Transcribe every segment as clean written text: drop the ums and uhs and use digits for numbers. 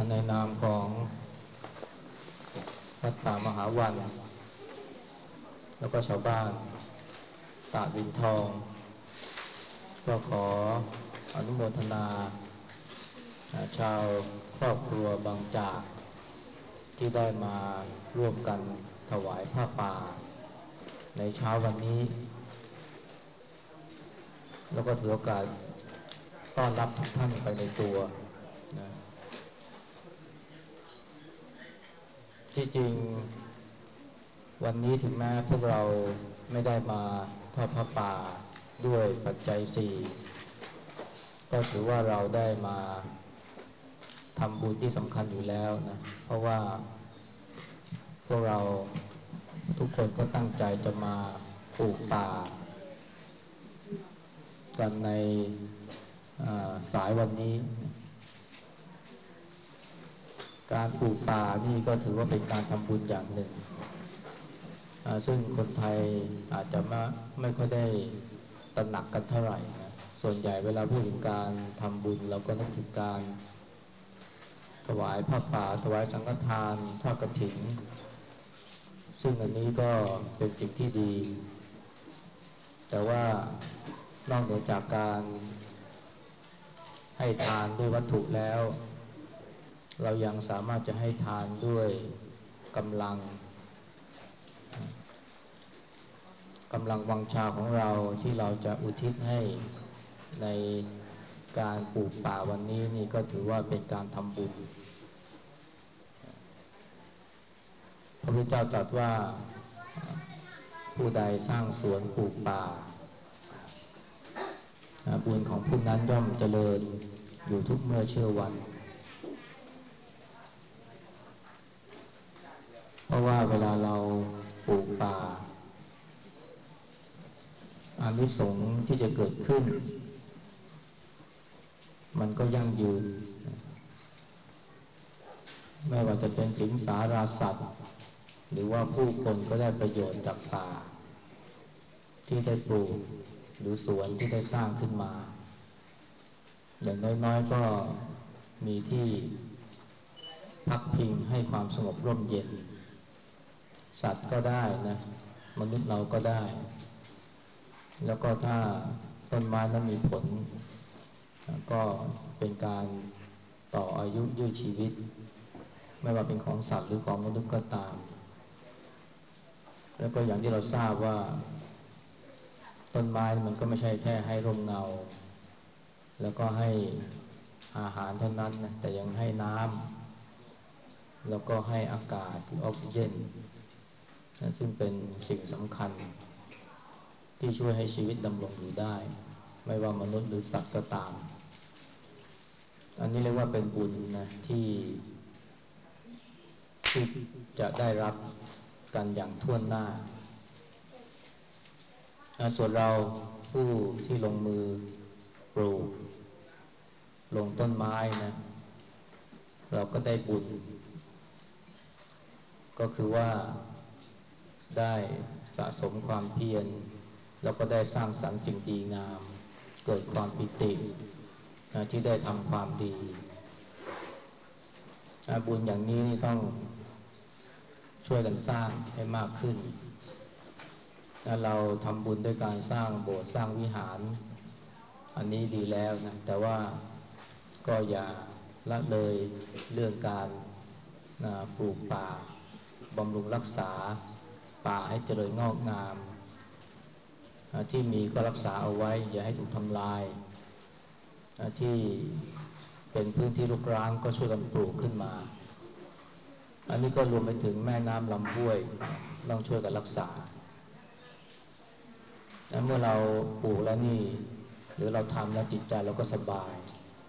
ในนามของวัดป่ามหาวันแล้วก็ชาวบ้านตาดวินทองก็ขออนุโมทนาชาวครอบครัวบางจากที่ได้มาร่วมกันถวายผ้าป่าในเช้าวันนี้แล้วก็ถือโอกาสต้อนรับทุกท่านไปในตัวนะที่จริงวันนี้ถึงแม้พวกเราไม่ได้มาทอดผ้าป่าด้วยปัจจัยสี่ก็ถือว่าเราได้มาทำบุญที่สำคัญอยู่แล้วนะเพราะว่าพวกเราทุกคนก็ตั้งใจจะมาปลูกป่ากันในสายวันนี้นะการปลูกป่านี่ก็ถือว่าเป็นการทำบุญอย่างหนึ่งซึ่งคนไทยอาจจะไม่ค่อยได้ตระหนักกันเท่าไหร่นะส่วนใหญ่เวลาพูดถึงการทำบุญเราก็นึกถึงการถวายผ้าป่าถวายสังฆทานทอดกฐินซึ่งอันนี้ก็เป็นสิ่งที่ดีแต่ว่านอกเหนือจากการให้ทานด้วยวัตถุแล้วเรายังสามารถจะให้ทานด้วยกำลังวังชาของเราที่เราจะอุทิศให้ในการปลูกป่าวันนี้นี่ก็ถือว่าเป็นการทำบุญพระพุทธเจ้าตรัสว่าผู้ใดสร้างสวนปลูกป่าบุญของผู้นั้นย่อมเจริญอยู่ทุกเมื่อเชื่อวันเพราะว่าเวลาเราปลูกป่าอานิสงส์ที่จะเกิดขึ้นมันก็ยั่งยืนไม่ว่าจะเป็นสิงสาราสัตว์หรือว่าผู้คนก็ได้ประโยชน์จากป่าที่ได้ปลูกหรือสวนที่ได้สร้างขึ้นมาอย่างน้อยๆก็มีที่พักพิงให้ความสงบร่มเย็นสัตว์ก็ได้นะมนุษย์เราก็ได้แล้วก็ถ้าต้นไม้นั้นมีผลก็เป็นการต่ออายุยืดชีวิตไม่ว่าเป็นของสัตว์หรือของมนุษย์ก็ตามแล้วก็อย่างที่เราทราบว่าต้นไม้มันก็ไม่ใช่แค่ให้ร่มเงาแล้วก็ให้อาหารเท่านั้นนะแต่ยังให้น้ำแล้วก็ให้อากาศออกซิเจนนะซึ่งเป็นสิ่งสำคัญที่ช่วยให้ชีวิตดำรงอยู่ได้ไม่ว่ามนุษย์หรือสัตว์ก็ตามอันนี้เรียกว่าเป็นบุญนะที่จะได้รับกันอย่างทั่วหน้าส่วนเราผู้ที่ลงมือปลูกลงต้นไม้นะเราก็ได้บุญก็คือว่าได้สะสมความเพียรแล้วก็ได้สร้างสรรค์สิ่งดีงามเกิดความปิติที่ได้ทำความดีบุญอย่างนี้นี่ต้องช่วยกันสร้างให้มากขึ้นเราทำบุญด้วยการสร้างโบสถ์สร้างวิหารอันนี้ดีแล้วนะแต่ว่าก็อย่าละเลยเรื่องการปลูกป่าบำรุงรักษาป่าให้เจริญงอกงามที่มีก็รักษาเอาไว้อย่าให้ถูกทำลายที่เป็นพื้นที่รกร้างก็ช่วยกันปลูกขึ้นมาอันนี้ก็รวมไปถึงแม่น้ำลำห้วยต้องช่วยกันรักษาเมื่อเราปลูกแล้วนี่หรือเราทำแล้วจิตใจเราก็สบาย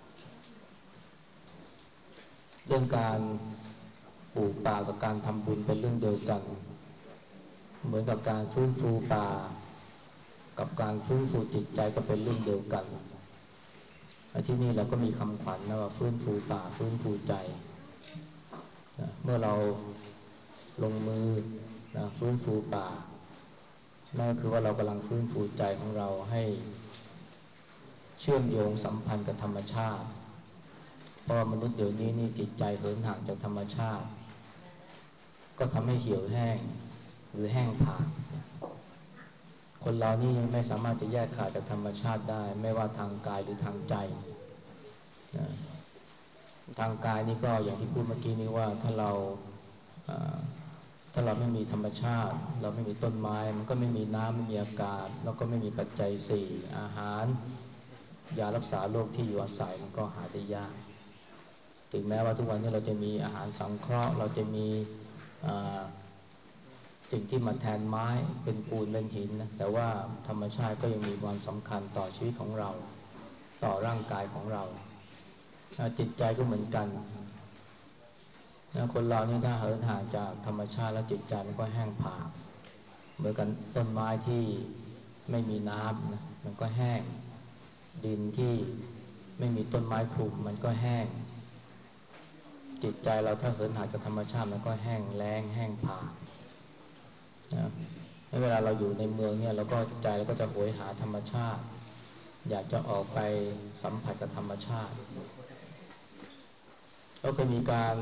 เรื่องการปลูกป่ากับการทำบุญเป็นเรื่องเดียวกันเหมือนกับการฟื้นฟูป่ากับการฟื้นฟูจิตใจก็เป็นเรื่องเดียวกันที่นี่เราก็มีคำขวัญนะว่าฟื้นฟูป่าฟื้นฟูใจเมื่อเราลงมือฟื้นฟูป่านั่นก็คือว่าเรากำลังฟื้นฟูใจของเราให้เชื่อมโยงสัมพันธ์กับธรรมชาติราะมนุษย์เดี๋ยวนี้นี่จิตใจเหินห่างจากธรรมชาติก็ทำให้เหี่ยวแห้งหรือแห้งผากคนเรานี่ไม่สามารถจะแยกขาดจากธรรมชาติได้ไม่ว่าทางกายหรือทางใจนะทางกายนี่ก็อย่างที่พูดเมื่อกี้นี้ว่าอ่าถ้าเราไม่มีธรรมชาติเราไม่มีต้นไม้มันก็ไม่มีน้ำไม่มีอากาศแล้วก็ไม่มีปัจจัยสี่อาหารยารักษาโรคที่อยู่อาศัยมันก็หาได้ยากถึงแม้ว่าทุกวันนี้เราจะมีอาหารสังเคราะห์เราจะมีสิ่งที่มาแทนไม้เป็นปูนเป็นหินนะแต่ว่าธรรมชาติก็ยังมีความสำคัญต่อชีวิตของเราต่อร่างกายของเราจิตใจก็เหมือนกันคนเรานี่ถ้าเหินห่างจากธรรมชาติแล้วจิตใจมันก็แห้งผากเหมือนกันต้นไม้ที่ไม่มีน้ำนะมันก็แห้งดินที่ไม่มีต้นไม้คลุมมันก็แห้งจิตใจเราถ้าเหินห่างจากธรรมชาติมันก็แห้งแล้งแห้งผากนะเวลาเราอยู่ในเมืองเนี่ยเราก็ใจเราก็จะโหยหาธรรมชาติอยากจะออกไปสัมผัสกับธรรมชาติก็เคยมีการ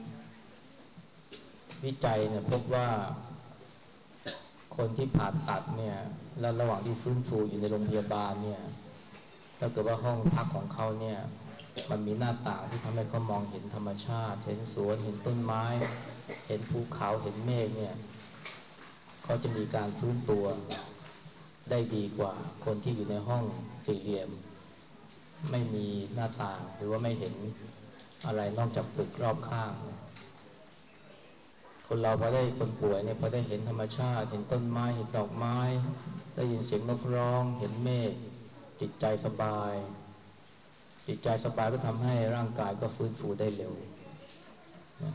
วิจัยเนี่ยพบว่าคนที่ผ่าตัดเนี่ยแล้วระหว่างที่ฟื้นฟูอยู่ในโรงพยาบาลเนี่ยถ้าเกิดว่าห้องพักของเขาเนี่ยมันมีหน้าต่างที่ทำให้เขามองเห็นธรรมชาติเห็นสวนเห็นต้นไม้เห็นภูเขาเห็นเมฆเนี่ยเขาจะมีการฟื้นตัวได้ดีกว่าคนที่อยู่ในห้องสี่เหลี่ยมไม่มีหน้าต่างหรือว่าไม่เห็นอะไรนอกจากตึกรอบข้างเนี่ยคนเราพอได้คนป่วยเนี่ยพอได้เห็นธรรมชาติเห็นต้นไม้เห็นดอกไม้ได้ยินเสียงนกร้องเห็นเมฆจิตใจสบายจิตใจสบายก็ทำให้ร่างกายก็ฟื้นฟูได้เร็วนะ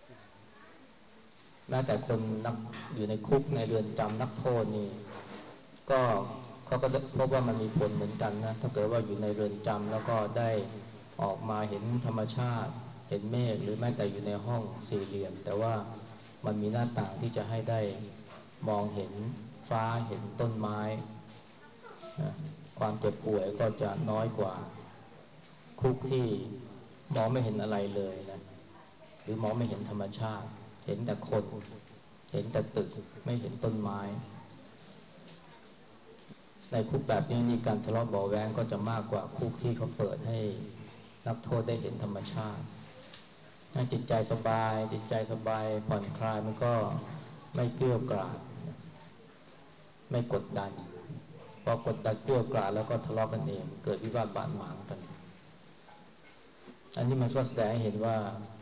แม้แต่คนนักอยู่ในคุกในเรือนจำนักโทษนี่ก็เขาก็พบว่ามันมีผลเหมือนกันนะถ้าเกิดว่าอยู่ในเรือนจำแล้วก็ได้ออกมาเห็นธรรมชาติเห็นเมฆหรือแม้แต่อยู่ในห้องสี่เหลี่ยมแต่ว่ามันมีหน้าต่างที่จะให้ได้มองเห็นฟ้าเห็นต้นไม้นะความเจ็บป่วยก็จะน้อยกว่าคุกที่มองไม่เห็นอะไรเลยนะหรือมองไม่เห็นธรรมชาติเห็นแต่คนเห็นแต่ตึกไม่เห็นต้นไม้ในคุกแบบนี้นี่การทะเลาะเบาะแว้งก็จะมากกว่าคุกที่เขาเปิดให้นักโทษได้เห็นธรรมชาติถ้าจิตใจสบายจิตใจสบายผ่อนคลายมันก็ไม่เกลี้ยวกล่อมไม่กดดันพอกดดันเกลี้ยวกล่อมแล้วก็ทะเลาะกันเองเกิดวิวาทบาดหมางกันอันนี้มันก็แสดงให้เห็นว่า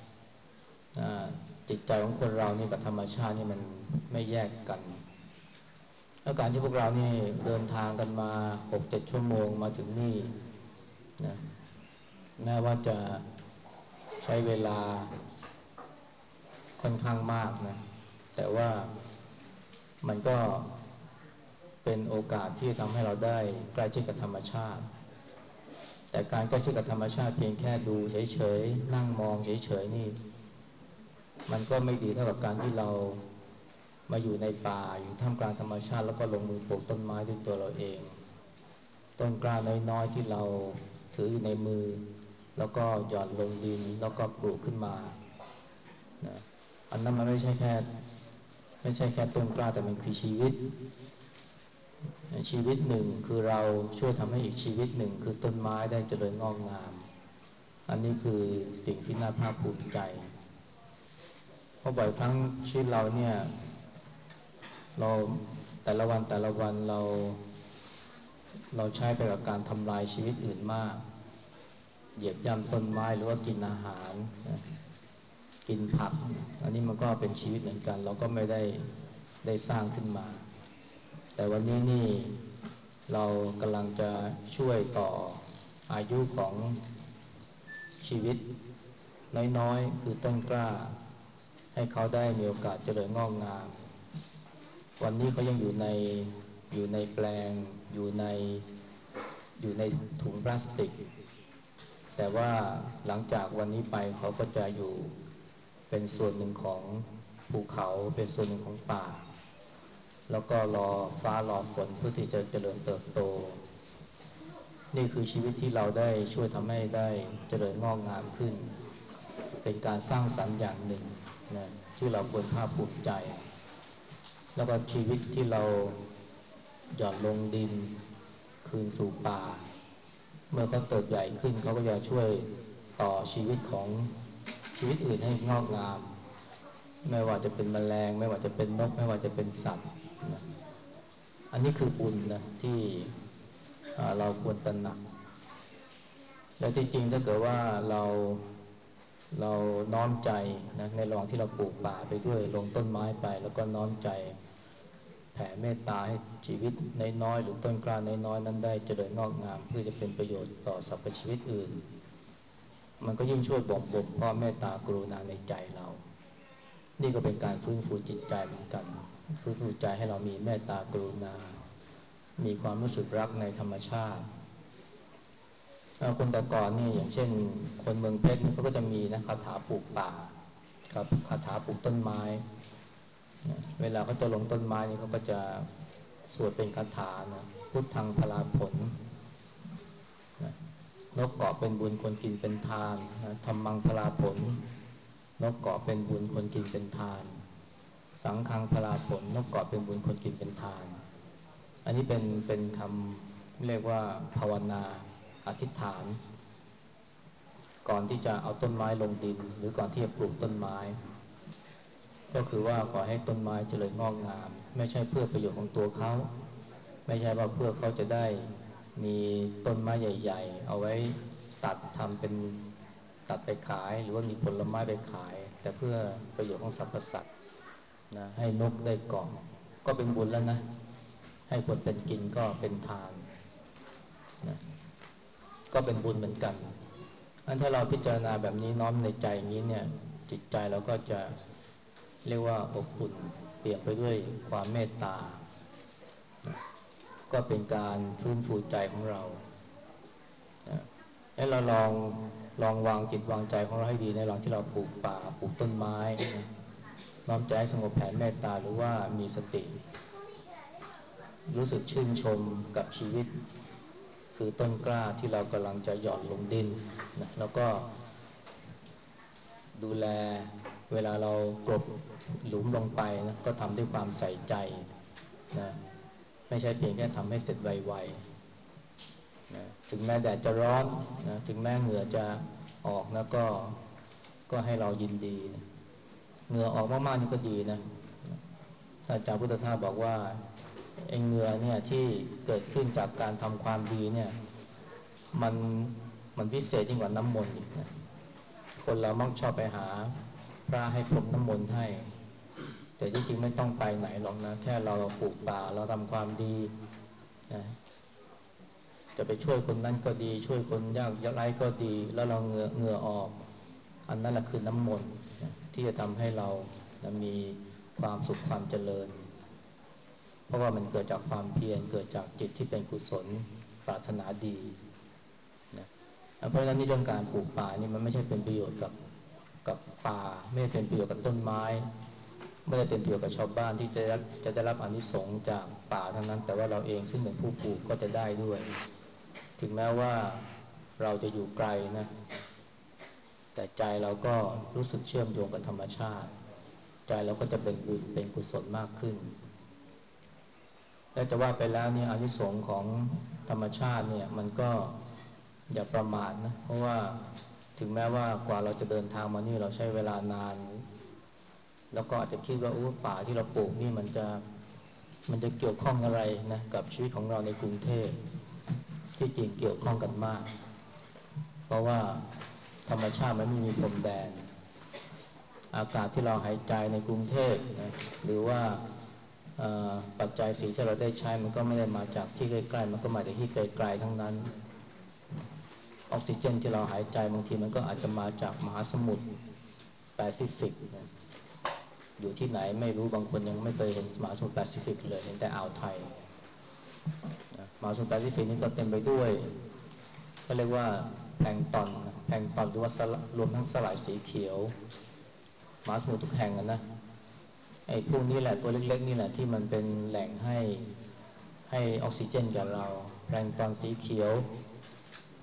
จิตใจของคนเรานี่กับธรรมชาตินี่มันไม่แยกกันแล้วการที่พวกเรานี่เดินทางกันมา6-7 ชั่วโมงมาถึงนี่นะแม้ว่าจะใช้เวลาค่อนข้างมากนะแต่ว่ามันก็เป็นโอกาสที่ทำให้เราได้ใกล้ชิดกับธรรมชาติแต่การใกล้ชิดกับธรรมชาติเพียงแค่ดูเฉยๆนั่งมองเฉยๆนี่มันก็ไม่ดีเท่ากับการที่เรามาอยู่ในป่าอยู่ท่ามกลางธรรมชาติแล้วก็ลงมือปลูกต้นไม้ด้วยตัวเราเองต้นกล้าน้อยๆที่เราถืออยู่ในมือแล้วก็หย่อนลงดินแล้วก็ปลูกขึ้นมานะอันนั้นมันไม่ใช่แค่ต้นกล้าแต่มันคือชีวิตชีวิตหนึ่งคือเราช่วยทำให้อีกชีวิตหนึ่งคือต้นไม้ได้เจริญงอกงามอันนี้คือสิ่งที่น่าภาคภูมิใจเพราะบ่อยครั้งชีวิตเราเนี่ยเราแต่ละวันเราใช้ไปกับการทำลายชีวิตอื่นมากเหยียบย่ำต้นไม้หรือว่ากินอาหารกินผักอันนี้มันก็เป็นชีวิตเหมือนกันเราก็ไม่ได้สร้างขึ้นมาแต่วันนี้นี่เรากำลังจะช่วยต่ออายุของชีวิตน้อยๆคือต้นกล้าให้เขาได้มีโอกาสเจริญงอกงามวันนี้เขายังอยู่ในแปลงอยู่ในถุงพลาสติกแต่ว่าหลังจากวันนี้ไปเขาก็จะอยู่เป็นส่วนหนึ่งของภูเขาเป็นส่วนหนึ่งของป่าแล้วก็รอฟ้ารอฝนเพื่อที่จะเจริญเติบโตนี่คือชีวิตที่เราได้ช่วยทำให้ได้เจริญงอกงามขึ้นเป็นการสร้างสรรค์อย่างหนึ่งนะที่เราควรภาคภูมิใจแล้วก็ชีวิตที่เราหย่อนลงดินคืนสู่ป่าเมื่อเขาเติบใหญ่ขึ้นเขาก็จะช่วยต่อชีวิตของชีวิตอื่นให้งอกงามไม่ว่าจะเป็นแมลงไม่ว่าจะเป็นนกไม่ว่าจะเป็นสัตว์นะอันนี้คือบุญนะที่เราควรตระหนักและที่จริงถ้าเกิดว่าเราน้อมใจนะในระหว่างที่เราปลูกป่าไปด้วยลงต้นไม้ไปแล้วก็น้อมใจแผ่เมตตาให้ชีวิตน้อยๆหรือต้นกล้าน้อยๆนั้นได้เจริญงอกงามเพื่อจะเป็นประโยชน์ต่อสรรพชีวิตอื่นมันก็ยิ่งช่วยบ่มเพาะเมตตากรุณาในใจเรานี่ก็เป็นการฟื้นฟูจิตใจเหมือนกันฟื้นฟูใจให้เรามีเมตตากรุณามีความรู้สึกรักในธรรมชาติคนแต่ก่อนนี่อย่างเช่นคนเมืองเพชรนี่เขาก็จะมีนะคาถาปลูกป่ากับคาถาปลูกต้นไม้นะเวลาเขาจะลงต้นไม้นี่เขาก็จะสวดเป็นคาถานะพุทธังพลาผลนะนกเกาะเป็นบุญคนกินเป็นทานนะธรรมังพลาผลนกเกาะเป็นบุญคนกินเป็นทานสังฆังพลาผลนกเกาะเป็นบุญคนกินเป็นทานอันนี้เป็นคำเรียกว่าภาวนาอธิษฐานก่อนที่จะเอาต้นไม้ลงดินหรือก่อนที่จะปลูกต้นไม้ก็คือว่าขอให้ต้นไม้เจริญงอกงามไม่ใช่เพื่อประโยชน์ของตัวเขาไม่ใช่ว่าเพื่อเขาจะได้มีต้นไม้ใหญ่ๆเอาไว้ตัดทำเป็นตัดไปขายหรือว่ามีผลไม้ไปขายแต่เพื่อประโยชน์ของสรรพสัตว์นะให้นกได้เกาะก็เป็นบุญแล้วนะให้คนเป็นกินก็เป็นทานนะก็เป็นบุญเหมือนกันอันถ้าเราพิจารณาแบบนี้น้อมในใจอย่างนี้เนี่ยจิตใจเราก็จะเรียกว่าอบอุ่นเปี่ยมไปด้วยความเมตตานะก็เป็นการฟื้นฟูใจของเรานะให้เราลองวางจิตวางใจของเราให้ดีในระหว่างที่เราปลูกป่าปลูกต้นไม้นะน้อมใจให้สงบแผ่เมตตาหรือว่ามีสติรู้สึกชื่นชมกับชีวิตคือต้นกล้าที่เรากำลังจะหย่อนลงดินนะแล้วก็ดูแลเวลาเรากลบหลุมลงไปนะก็ทำด้วยความใส่ใจนะไม่ใช่เพียงแค่ทำให้เสร็จไวๆนะถึงแม้แดดจะร้อนนะถึงแม้เหงื่อจะออกนะก็ให้เรายินดีนะเหงื่อออกมากๆนี่ก็ดีนะท่านอาจารย์พุทธทาสบอกว่าไอ้เหงื่อเนี่ยที่เกิดขึ้นจากการทำความดีเนี่ยมันมันพิเศษยิ่งกว่าน้ำมนต์อีกนะคนเรามักชอบไปหาพระให้พรมน้ำมนต์ให้แต่ที่จริงไม่ต้องไปไหนหรอกนะแค่เราปลูกป่าเราทำความดีนะจะไปช่วยคนนั้นก็ดีช่วยคนยากไร้ก็ดีแล้วเราเหงื่อออกอันนั้นแหละคือน้ำมนต์นะที่จะทำให้เรานะมีความสุขความเจริญเพราะว่ามันเกิดจากความเพียรเกิดจากจิตที่เป็นกุศลปรารถนาดีนะเพราะฉะนั้นนี่เรื่องการปลูกป่านี่มันไม่ใช่เป็นประโยชน์กับป่าไม่ได้เป็นประโยชน์กับต้นไม้ไม่ได้เป็นประโยชน์กับชาวบ้านที่จะได้รับอานิสงส์จากป่าเท่านั้นแต่ว่าเราเองซึ่งเป็นผู้ปลูกก็จะได้ด้วยถึงแม้ว่าเราจะอยู่ไกลนะแต่ใจเราก็รู้สึกเชื่อมโยงกับธรรมชาติใจเราก็จะเป็นบุญเป็นกุศลมากขึ้นและจะว่าไปแล้วเนี่ยอานิสงส์ของธรรมชาติเนี่ยมันก็อย่าประมาทนะเพราะว่าถึงแม้ว่ากว่าเราจะเดินทางมานี่เราใช้เวลานานแล้วก็อาจจะคิดว่าโอ้ป่าที่เราปลูกนี่มันจะเกี่ยวข้องอะไรนะกับชีวิตของเราในกรุงเทพที่จริงเกี่ยวข้องกันมากเพราะว่าธรรมชาติมันไม่มีพรมแดนอากาศที่เราหายใจในกรุงเทพนะหรือว่าปัจจัยสีที่เราได้ใช้มันก็ไม่ได้มาจากที่ใกล้ๆมันก็มาจากที่ไกลๆทั้งนั้นออกซิเจนที่เราหายใจบางทีมันก็อาจจะมาจากมหาสมุทรแปซิฟิกนะอยู่ที่ไหนไม่รู้บางคนยังไม่เคยเห็นมหาสมุทรแปซิฟิกเลยเห็นแต่อ่าวไทยนะมหาสมุทรแปซิฟิกนี่ก็เต็มไปด้วยก็เรียกว่าแพลงก์ตอนนะแพลงก์ตอนหรือว่ารวมทั้งสลายสีเขียวมหาสมุทรทุกแห่งนะไอ้พวกนี้แหละตัวเล็กๆนี่แหละที่มันเป็นแหล่งให้ออกซิเจนกับเราแพลงก์ตอนสีเขียว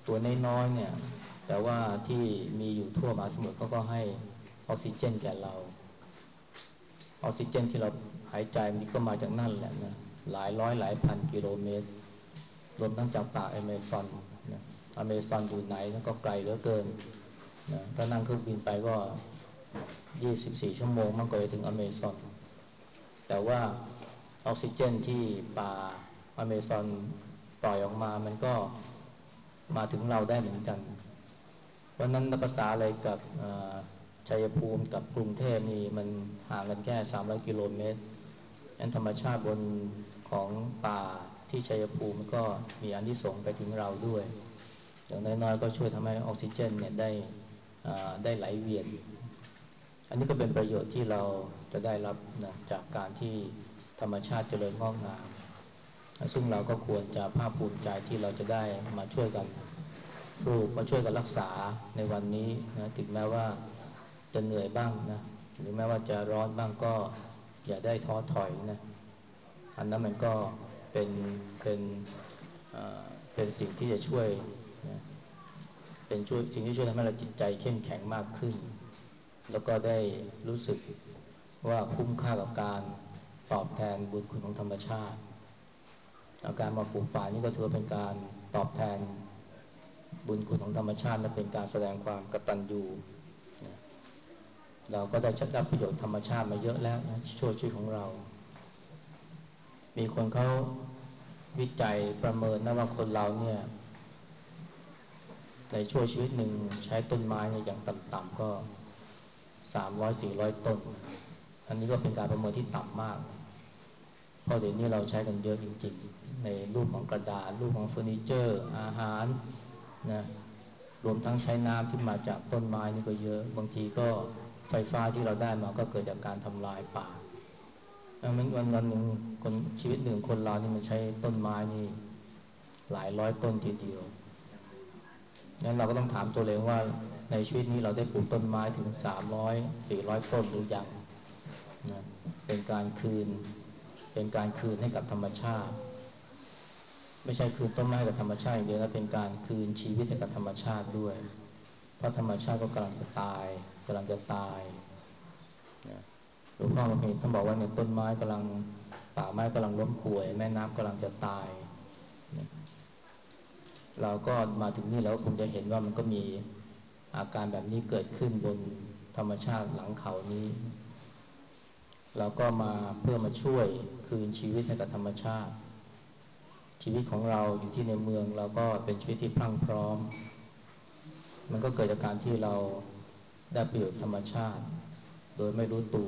ตัวน้อยๆเนี่ยแต่ว่าที่มีอยู่ทั่วมหาสมุทรเขาก็ให้ออกซิเจนแก่เราออกซิเจนที่เราหายใจมันก็มาจากนั่นแหละนะหลายร้อยหลายพันกิโลเมตรรวมทั้งจากป่าอเมซอนนะอเมซอนอยู่ไหนนั่นก็ไกลเหลือเกินนะถ้านั่งเครื่องบินไปก็24ชั่วโมงมันก็จะถึงอเมซอนแต่ว่าออกซิเจนที่ป่าอเมซอนปล่อยออกมามันก็มาถึงเราได้เหมือนกันเพราะนั้นนับภาษาอะไรกับชัยภูมิกับกรุงเทพนี่มันห่างกันแค่300กิโลเมตรอันธรรมชาติบนของป่าที่ชัยภูมิมันก็มีอานิสงส์ไปถึงเราด้วยอย่างน้อยๆก็ช่วยทำให้ออกซิเจนเนี่ยได้ไหลเวียนอันนี้ก็เป็นประโยชน์ที่เราจะได้รับนะจากการที่ธรรมชาติเจริญงอกงามซึ่งเราก็ควรจะภาคภูมิใจที่เราจะได้มาช่วยกันปลูกมาช่วยกันรักษาในวันนี้นะถึงแม้ว่าจะเหนื่อยบ้างนะหรือแม้ว่าจะร้อนบ้างก็อย่าได้ท้อถอยนะอันนั้นมันก็เป็นเป็นเป็นสิ่งที่จะช่วยนะเป็นช่วยสิ่งที่ช่วยทำให้เราจิตใจเข้มแข็งมากขึ้นแล้วก็ได้รู้สึกว่าคุ้มค่ากับการตอบแทนบุญคุณของธรรมชาติอาการมาปลูกป่านี่ก็ถือเป็นการตอบแทนบุญคุณของธรรมชาติและเป็นการแสดงความกตัญญูนะเราก็ได้รับประโยชน์ธรรมชาติมาเยอะแล้วนะช่วยชีวิตของเรามีคนเขาวิจัยประเมินนะว่าคนเราเนี่ยในช่วงชีวิตหนึ่งใช้ต้นไม้เนี่ยอย่างต่ำๆก็300-400 ต้นนะอันนี้ก็เป็นการประเมินที่ต่ำมากนะเพราะเดี๋ยวนี้เราใช้กันเยอะจริงๆในรูปของกระดาษรูปของเฟอร์นิเจอร์อาหารนะรวมทั้งใช้น้ำที่มาจากต้นไม้นี่ก็เยอะบางทีก็ไฟฟ้าที่เราได้มาก็เกิดจากการทำลายป่ามันวันหนึ่งคนชีวิตหนึ่งคนเรานี่มันใช้ต้นไม้นี่หลายร้อยต้นทีเดียวงั้นเราก็ต้องถามตัวเองว่าในชีวิตนี้เราได้ปลูกต้นไม้ถึง300-400ต้นหรือยังนะเป็นการคืนเป็นการคืนให้กับธรรมชาติไม่ใช่คืนต้นไม้กับธรรมชาติอย่างเดียวนะเป็นการคืนชีวิตให้กับธรรมชาติด้วยเพราะธรรมชาติก็กำลังจะตายกำลังจะตายนะหลวงพ่อมาเห็นท่านบอกว่าเนี่ยต้นไม้กำลังป่าไม้กำลังล้มป่วยแม่น้ำกำลังจะตายนะเราก็มาถึงนี่แล้วคงจะเห็นว่ามันก็มีอาการแบบนี้เกิดขึ้นบนธรรมชาติหลังเขานี้เราก็มาเพื่อมาช่วยคืนชีวิตให้กับธรรมชาติชีวิตของเราอยู่ที่ในเมืองเราก็เป็นชีวิตที่พรั่งพร้อมมันก็เกิดจากการที่เราได้ประโยชน์ธรรมชาติโดยไม่รู้ตัว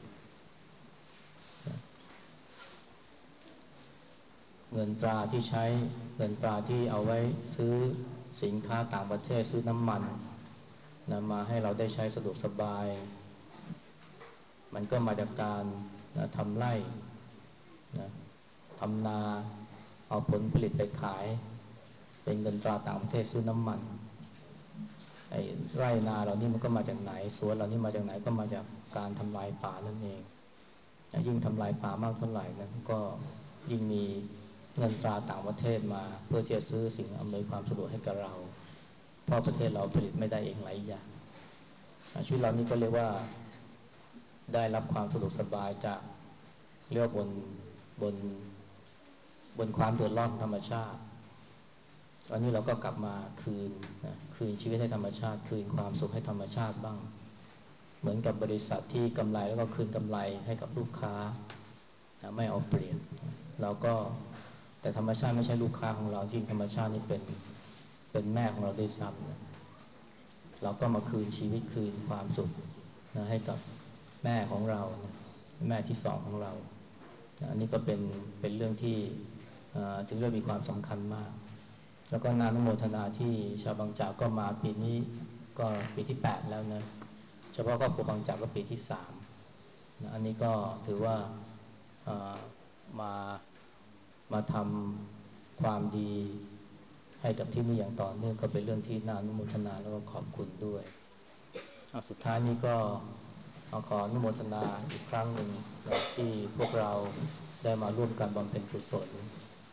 เงินตราที่ใช้เงินตราที่เอาไว้ซื้อสินค้าต่างประเทศซื้อน้ำมันนำมาให้เราได้ใช้สะดวกสบายมันก็มาจากการทำไร่นะทำนาเอาผลผลิตไปขายเป็นเงินตราต่างประเทศซื้อน้ำมันไอ้ไร่นาเหล่านี้มันก็มาจากไหนสวนเหล่านี้มาจากไหนก็มาจากการทำลายป่านั่นเองยิ่งทำลายป่ามากเท่าไหร่นั้นก็ยิ่งมีเงินตราต่างประเทศมาเพื่อที่จะซื้อสิ่งอำนวยความสะดวกให้กับเราเพราะประเทศเราผลิตไม่ได้เองหลายอย่างชีวิตเรานี่ก็เรียกว่าได้รับความสะดวกสบายจากเรียกว่าบนบนความเดือดร้อนของธรรมชาติวันนี้เราก็กลับมาคืนนะคืนชีวิตให้ธรรมชาติคืนความสุขให้ธรรมชาติบ้างเหมือนกับบริษัทที่กำไรแล้วก็คืนกำไรให้กับลูกค้านะไม่เอาเปรียบเราก็แต่ธรรมชาติไม่ใช่ลูกค้าของเราจริงธรรมชาตินี่เป็นแม่ของเราด้วยซ้ำนะเราก็มาคืนชีวิตคืนความสุขนะให้กับแม่ของเรานะแม่ที่สองของเรานะอันนี้ก็เป็นเรื่องที่ถึงเรื่องมีความสำคัญมากแล้วก็นานุโมทนาที่ชาวบางจากก็มาปีนี้ก็ปีที่8แล้วนะเฉพาะครอบครัวบางจากก็ปีที่3นะอันนี้ก็ถือว่ามามาทำความดีให้กับที่นี่อย่างต่อเนื่องก็เป็นเรื่องที่น่าอนุโมทนาแล้วก็ขอบคุณด้วยสุดท้ายนี้ก็ขออนุโมทนาอีกครั้งหนึ่งนะที่พวกเราได้มาร่วมกันบำเพ็ญกุศล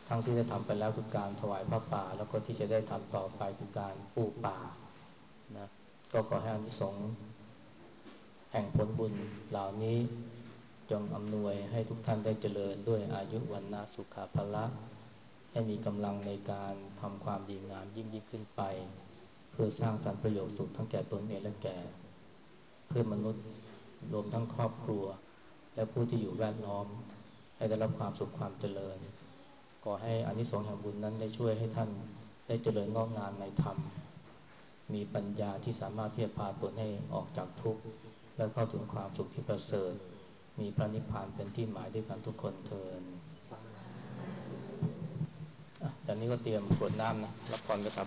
ทั้งที่ได้ทำไปแล้วคือการถวายพระป่าแล้วก็ที่จะได้ทำต่อไปคือการปลูกป่านะก็ขอให้อานิสงส์แห่งผลบุญเหล่านี้จงอำนวยให้ทุกท่านได้เจริญด้วยอายุวันนะสุขภละให้มีกำลังในการทำความดีงามยิ่งยิ่งขึ้นไปเพื่อสร้างสรรค์ประโยชน์สุขทั้งแก่ตนเองและแก่เพื่อนมนุษย์รวมทั้งครอบครัวและผู้ที่อยู่แวดล้อมให้ได้รับความสุขความเจริญขอให้อานิสงส์แห่งบุญนั้นได้ช่วยให้ท่านได้เจริญงอกงามในธรรมมีปัญญาที่สามารถที่จะพาตนให้ออกจากทุกข์และเข้าถึงความสุขที่ประเสริฐมีพระนิพพานเป็นที่หมายด้วยกันทุกคนเทอญจากนี้ก็เตรียมกรวดน้ำนะรับพรไปครับ